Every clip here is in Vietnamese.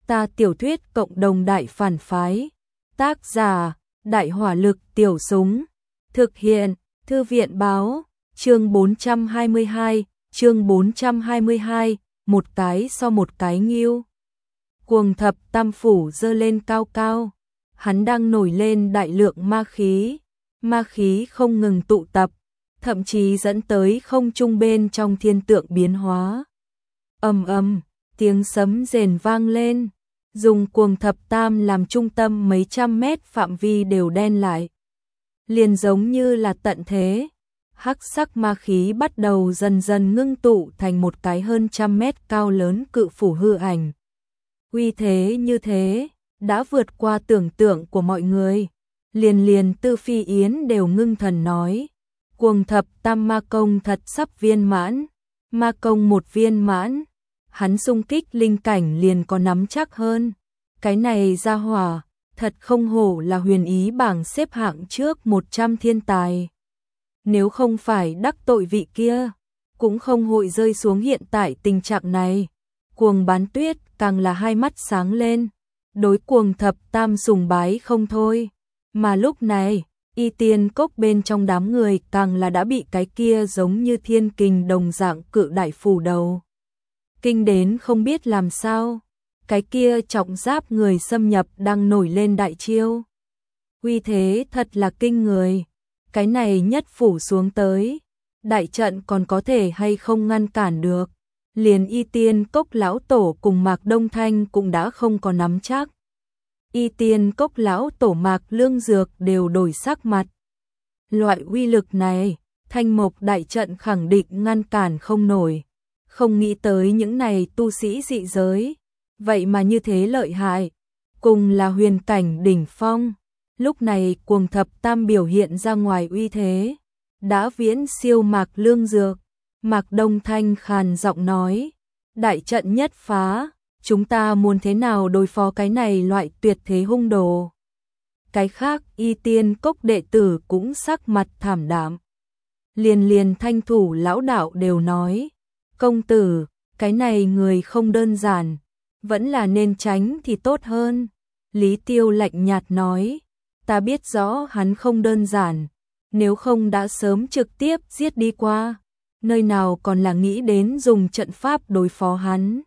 Ta tiểu thuyết cộng đồng đại phản phái. Tác giả, Đại hỏa lực tiểu súng. Thực hiện, Thư viện báo, chương 422, một cái so một cái nghiêu. Cuồng thập tam phủ dơ lên cao cao, hắn đang nổi lên đại lượng ma khí không ngừng tụ tập, thậm chí dẫn tới không trung bên trong thiên tượng biến hóa. Ầm ầm, tiếng sấm rền vang lên, dùng cuồng thập tam làm trung tâm mấy trăm mét phạm vi đều đen lại. Liền giống như là tận thế, hắc sắc ma khí bắt đầu dần dần ngưng tụ thành một cái hơn trăm mét cao lớn cự phủ hư ảnh. Uy thế như thế, đã vượt qua tưởng tượng của mọi người. Liền Tư Phi Yến đều ngưng thần nói, cuồng thập tam ma công thật sắp viên mãn, ma công một viên mãn, hắn xung kích linh cảnh liền có nắm chắc hơn. Cái này ra hỏa, thật không hổ là huyền ý bảng xếp hạng trước 100 thiên tài. Nếu không phải đắc tội vị kia, cũng không hội rơi xuống hiện tại tình trạng này. Cuồng Bán Tuyết càng là hai mắt sáng lên, đối cuồng thập tam sùng bái không thôi. Mà lúc này, Y Tiên Cốc bên trong đám người càng là đã bị cái kia giống như thiên kình đồng dạng cự đại phủ đầu kinh đến không biết làm sao. Cái kia trọng giáp người xâm nhập đang nổi lên đại chiêu. Uy thế thật là kinh người. Cái này nhất phủ xuống tới, đại trận còn có thể hay không ngăn cản được. Liền Y Tiên Cốc lão tổ cùng Mạc Đông Thanh cũng đã không có nắm chắc. Y Tiên Cốc lão tổ Mạc Lương Dược đều đổi sắc mặt. Loại uy lực này, Thanh Mộc đại trận khẳng định ngăn cản không nổi. Không nghĩ tới những này tu sĩ dị giới, vậy mà như thế lợi hại, cùng là huyền cảnh đỉnh phong. Lúc này cuồng thập tam biểu hiện ra ngoài uy thế, đã viễn siêu Mạc Lương Dược. Mạc Đông Thanh khàn giọng nói, đại trận nhất phá, chúng ta muốn thế nào đối phó cái này loại tuyệt thế hung đồ. Cái khác Y Tiên Cốc đệ tử cũng sắc mặt thảm đạm. Liền Thanh thủ lão đạo đều nói, công tử, cái này người không đơn giản, vẫn là nên tránh thì tốt hơn. Lý Tiêu lạnh nhạt nói, ta biết rõ hắn không đơn giản, nếu không đã sớm trực tiếp giết đi qua, nơi nào còn là nghĩ đến dùng trận pháp đối phó hắn.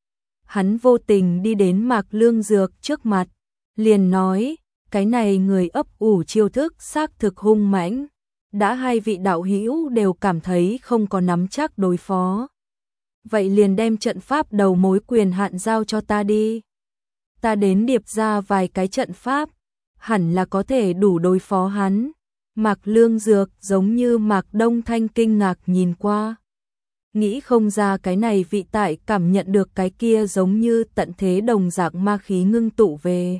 Hắn vô tình đi đến Mạc Lương Dược trước mặt, liền nói, cái này người ấp ủ chiêu thức xác thực hung mãnh, đã hai vị đạo hữu đều cảm thấy không có nắm chắc đối phó. Vậy liền đem trận pháp đầu mối quyền hạn giao cho ta đi. Ta đến điệp ra vài cái trận pháp, hẳn là có thể đủ đối phó hắn. Mạc Lương Dược giống như Mạc Đông Thanh kinh ngạc nhìn qua. Nghĩ không ra cái này vị tại cảm nhận được cái kia giống như tận thế đồng dạng ma khí ngưng tụ về.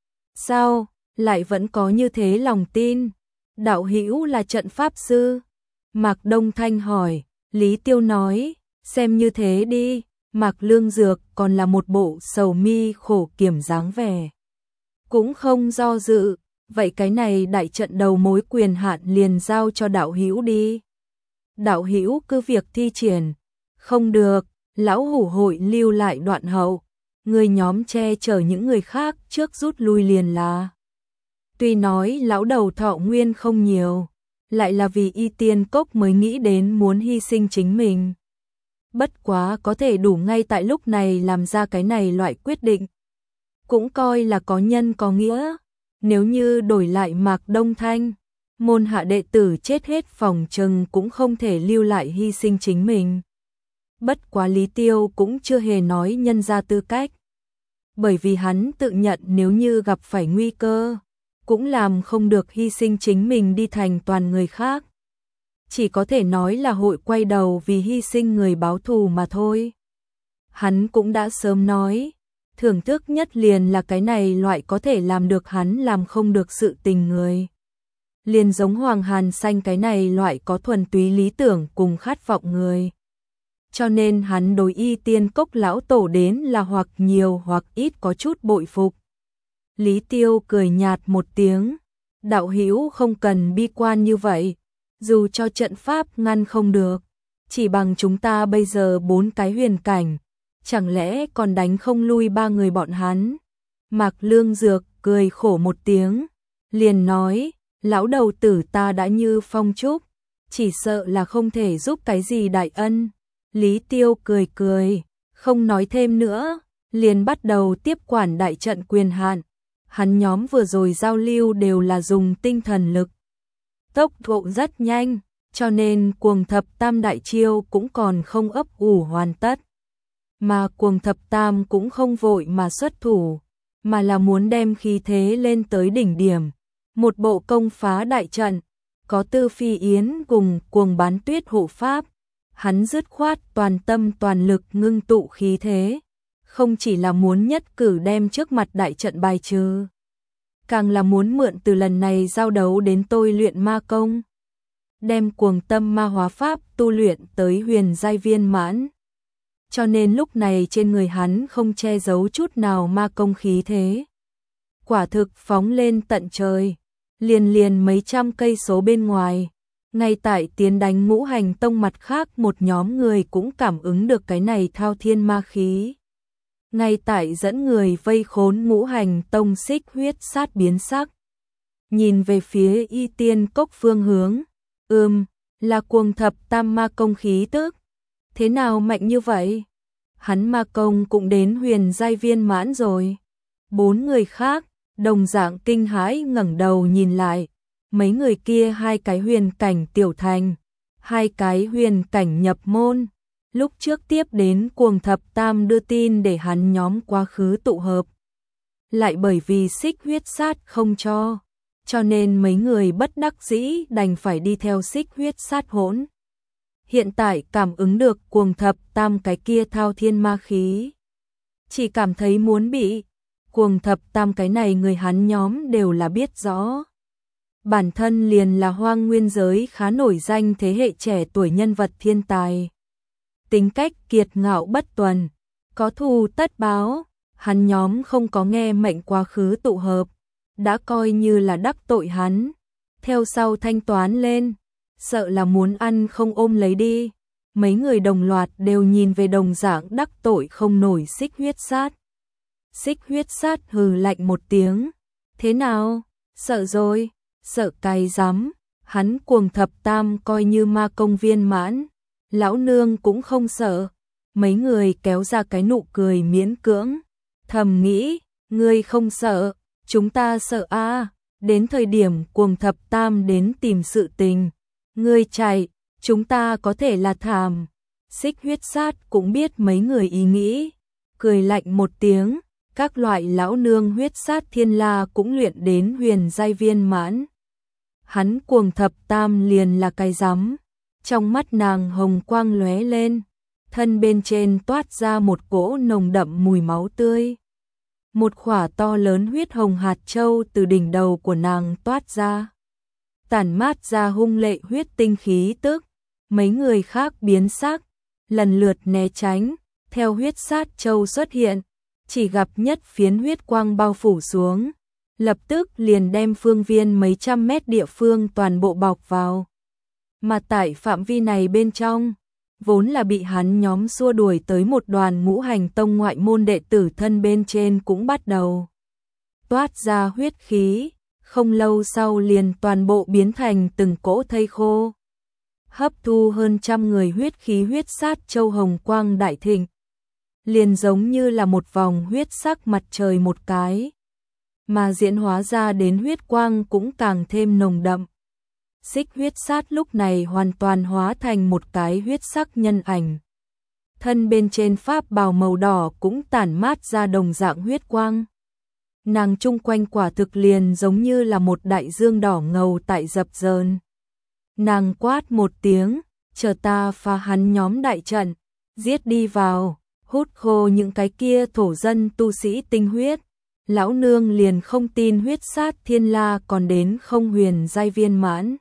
Sao, lại vẫn có như thế lòng tin? Đạo hữu là trận pháp sư? Mạc Đông Thanh hỏi. Lý Tiêu nói, xem như thế đi. Mạc Lương Dược còn là một bộ sầu mi khổ kiểm dáng vẻ. Cũng không do dự, vậy cái này đại trận đầu mối quyền hạn liền giao cho đạo hữu đi. Đạo hữu cứ việc thi triển. Không được, lão hủ hội lưu lại đoạn hậu. Người nhóm che chở những người khác trước rút lui liền là. Tuy nói lão đầu thọ nguyên không nhiều, lại là vì Y Tiên Cốc mới nghĩ đến muốn hy sinh chính mình. Bất quá có thể đủ ngay tại lúc này làm ra cái này loại quyết định. Cũng coi là có nhân có nghĩa. Nếu như đổi lại Mạc Đông Thanh, môn hạ đệ tử chết hết phòng chừng cũng không thể lưu lại hy sinh chính mình. Bất quá Lý Tiêu cũng chưa hề nói nhân ra tư cách. Bởi vì hắn tự nhận nếu như gặp phải nguy cơ, cũng làm không được hy sinh chính mình đi thành toàn người khác. Chỉ có thể nói là hội quay đầu vì hy sinh người báo thù mà thôi. Hắn cũng đã sớm nói, thưởng thức nhất liền là cái này loại có thể làm được hắn làm không được sự tình người. Liền giống Hoàng Hàn Xanh cái này loại có thuần túy lý tưởng cùng khát vọng người. Cho nên hắn đối Y Tiên Cốc lão tổ đến là hoặc nhiều hoặc ít có chút bội phục. Lý Tiêu cười nhạt một tiếng, đạo hữu không cần bi quan như vậy, dù cho trận pháp ngăn không được, chỉ bằng chúng ta bây giờ 4 cái huyền cảnh, chẳng lẽ còn đánh không lui ba người bọn hắn? Mạc Lương Dược cười khổ một tiếng, liền nói, lão đầu tử ta đã như phong trúc, chỉ sợ là không thể giúp cái gì đại ân. Lý Tiêu cười cười, không nói thêm nữa, liền bắt đầu tiếp quản đại trận quyền hạn. Hắn nhóm vừa rồi giao lưu đều là dùng tinh thần lực. Tốc độ rất nhanh, cho nên Cuồng Thập Tam đại chiêu cũng còn không ấp ủ hoàn tất. Mà Cuồng Thập Tam cũng không vội mà xuất thủ, mà là muốn đem khí thế lên tới đỉnh điểm. Một bộ công phá đại trận, có Tư Phi Yến cùng Cuồng Bán Tuyết hộ pháp. Hắn dứt khoát toàn tâm toàn lực ngưng tụ khí thế, không chỉ là muốn nhất cử đem trước mặt đại trận bài trừ, càng là muốn mượn từ lần này giao đấu đến tôi luyện ma công, đem Cuồng Tâm Ma Hóa Pháp tu luyện tới huyền giai viên mãn. Cho nên lúc này trên người hắn không che giấu chút nào ma công khí thế. Quả thực phóng lên tận trời, liền mấy trăm cây số bên ngoài. Ngay tại tiến đánh Ngũ Hành Tông mặt khác một nhóm người cũng cảm ứng được cái này thao thiên ma khí. Ngay tại dẫn người vây khốn Ngũ Hành Tông Xích Huyết Sát biến sắc. Nhìn về phía Y Tiên Cốc phương hướng, là Cuồng Thập Tam ma công khí tức. Thế nào mạnh như vậy? Hắn ma công cũng đến huyền giai viên mãn rồi. 4 người khác, đồng dạng kinh hãi ngẩng đầu nhìn lại. Mấy người kia 2 cái huyền cảnh tiểu thành, 2 cái huyền cảnh nhập môn. Lúc trước tiếp đến Cuồng Thập Tam đưa tin để hắn nhóm quá khứ tụ hợp. Lại bởi vì Xích Huyết Sát không cho nên mấy người bất đắc dĩ đành phải đi theo Xích Huyết Sát hỗn. Hiện tại cảm ứng được Cuồng Thập Tam cái kia thao thiên ma khí, chỉ cảm thấy muốn bị. Cuồng Thập Tam cái này người hắn nhóm đều là biết rõ. Bản thân liền là hoang nguyên giới khá nổi danh thế hệ trẻ tuổi nhân vật thiên tài. Tính cách kiệt ngạo bất tuần, có thù tất báo, hắn nhóm không có nghe mệnh quá khứ tụ hợp, đã coi như là đắc tội hắn. Theo sau thanh toán lên, sợ là muốn ăn không ôm lấy đi. Mấy người đồng loạt đều nhìn về đồng dạng đắc tội không nổi Xích Huyết Sát. Xích Huyết Sát hừ lạnh một tiếng, thế nào, sợ rồi? Sợ cái rắm, hắn Cuồng Thập Tam coi như ma công viên mãn, lão nương cũng không sợ. Mấy người kéo ra cái nụ cười miễn cưỡng, thầm nghĩ, ngươi không sợ, chúng ta sợ a. Đến thời điểm Cuồng Thập Tam đến tìm sự tình, ngươi chạy, chúng ta có thể là thảm. Xích Huyết Sát cũng biết mấy người ý nghĩ, cười lạnh một tiếng, các loại lão nương huyết sát thiên la cũng luyện đến huyền giai viên mãn. Hắn Cuồng Thập Tam liền là cái rắm. Trong mắt nàng hồng quang lóe lên, thân bên trên toát ra một cỗ nồng đậm mùi máu tươi. Một khỏa to lớn huyết hồng hạt châu từ đỉnh đầu của nàng toát ra, tản mát ra hung lệ huyết tinh khí tức. Mấy người khác biến sắc, lần lượt né tránh, theo huyết sát châu xuất hiện, chỉ gặp nhất phiến huyết quang bao phủ xuống, lập tức liền đem phương viên mấy trăm mét địa phương toàn bộ bọc vào. Mà tại phạm vi này bên trong, vốn là bị hắn nhóm xua đuổi tới một đoàn Ngũ Hành Tông ngoại môn đệ tử thân bên trên cũng bắt đầu toát ra huyết khí, không lâu sau liền toàn bộ biến thành từng cỗ thây khô. Hấp thu hơn trăm người huyết khí huyết sát châu hồng quang đại thịnh, liền giống như là một vòng huyết sắc mặt trời một cái, mà diễn hóa ra đến huyết quang cũng càng thêm nồng đậm. Xích Huyết Sát lúc này hoàn toàn hóa thành một cái huyết sắc nhân ảnh. Thân bên trên pháp bào màu đỏ cũng tản mát ra đồng dạng huyết quang. Nàng chung quanh quả thực liền giống như là một đại dương đỏ ngầu tại dập dờn. Nàng quát một tiếng, chờ ta phá hắn nhóm đại trận, giết đi vào, hút khô những cái kia thổ dân tu sĩ tinh huyết. Lão nương liền không tin huyết sát thiên la còn đến không huyền giai viên mãn.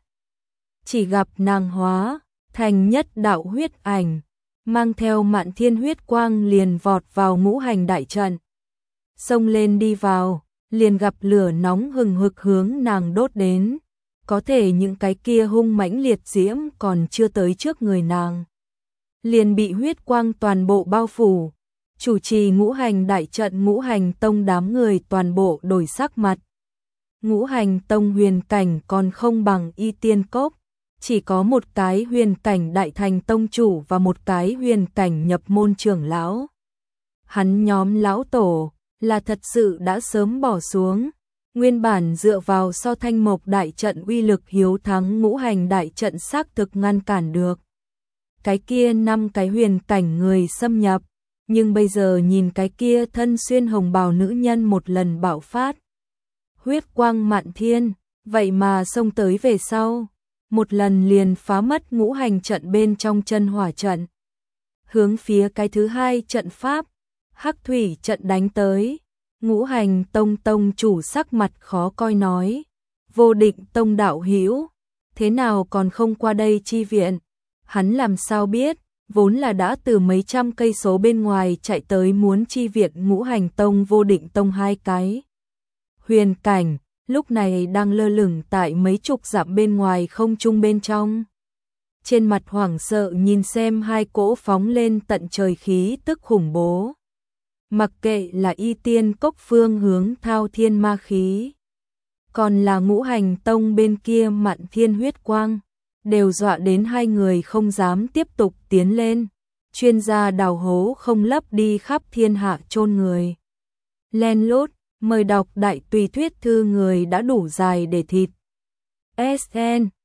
Chỉ gặp nàng hóa thành nhất đạo huyết ảnh, mang theo mạn thiên huyết quang liền vọt vào ngũ hành đại trận. Xông lên đi vào, liền gặp lửa nóng hừng hực hướng nàng đốt đến. Có thể những cái kia hung mãnh liệt diễm còn chưa tới trước người nàng, liền bị huyết quang toàn bộ bao phủ. Chủ trì ngũ hành đại trận ngũ hành tông đám người toàn bộ đổi sắc mặt. Ngũ hành tông huyền cảnh còn không bằng Y Tiên Cốc, chỉ có một cái huyền cảnh đại thành tông chủ và một cái huyền cảnh nhập môn trưởng lão. Hắn nhóm lão tổ là thật sự đã sớm bỏ xuống, nguyên bản dựa vào so thanh mộc đại trận uy lực hiếu thắng ngũ hành đại trận xác thực ngăn cản được. Cái kia 5 cái huyền cảnh người xâm nhập, nhưng bây giờ nhìn cái kia thân xuyên hồng bào nữ nhân một lần bạo phát. Huyết quang mạn thiên, vậy mà xông tới về sau, một lần liền phá mất ngũ hành trận bên trong chân hỏa trận. Hướng phía cái thứ hai trận pháp, Hắc thủy trận đánh tới, ngũ hành tông chủ sắc mặt khó coi nói, Vô Định tông đạo hữu, thế nào còn không qua đây chi viện? Hắn làm sao biết, vốn là đã từ mấy trăm cây số bên ngoài chạy tới muốn chi viện ngũ hành tông Vô Định tông hai cái. Huyền cảnh, lúc này đang lơ lửng tại mấy chục dặm bên ngoài không trung bên trong. Trên mặt hoảng sợ nhìn xem hai cỗ phóng lên tận trời khí tức khủng bố. Mặc kệ là Y Tiên Cốc phương hướng thao thiên ma khí, còn là ngũ hành tông bên kia mạn thiên huyết quang, đều dọa đến hai người không dám tiếp tục tiến lên. Chuyên gia đào hố không lấp đi khắp thiên hạ chôn người. Len lút, mời đọc đại tùy thuyết thư người đã đủ dài để thịt. SN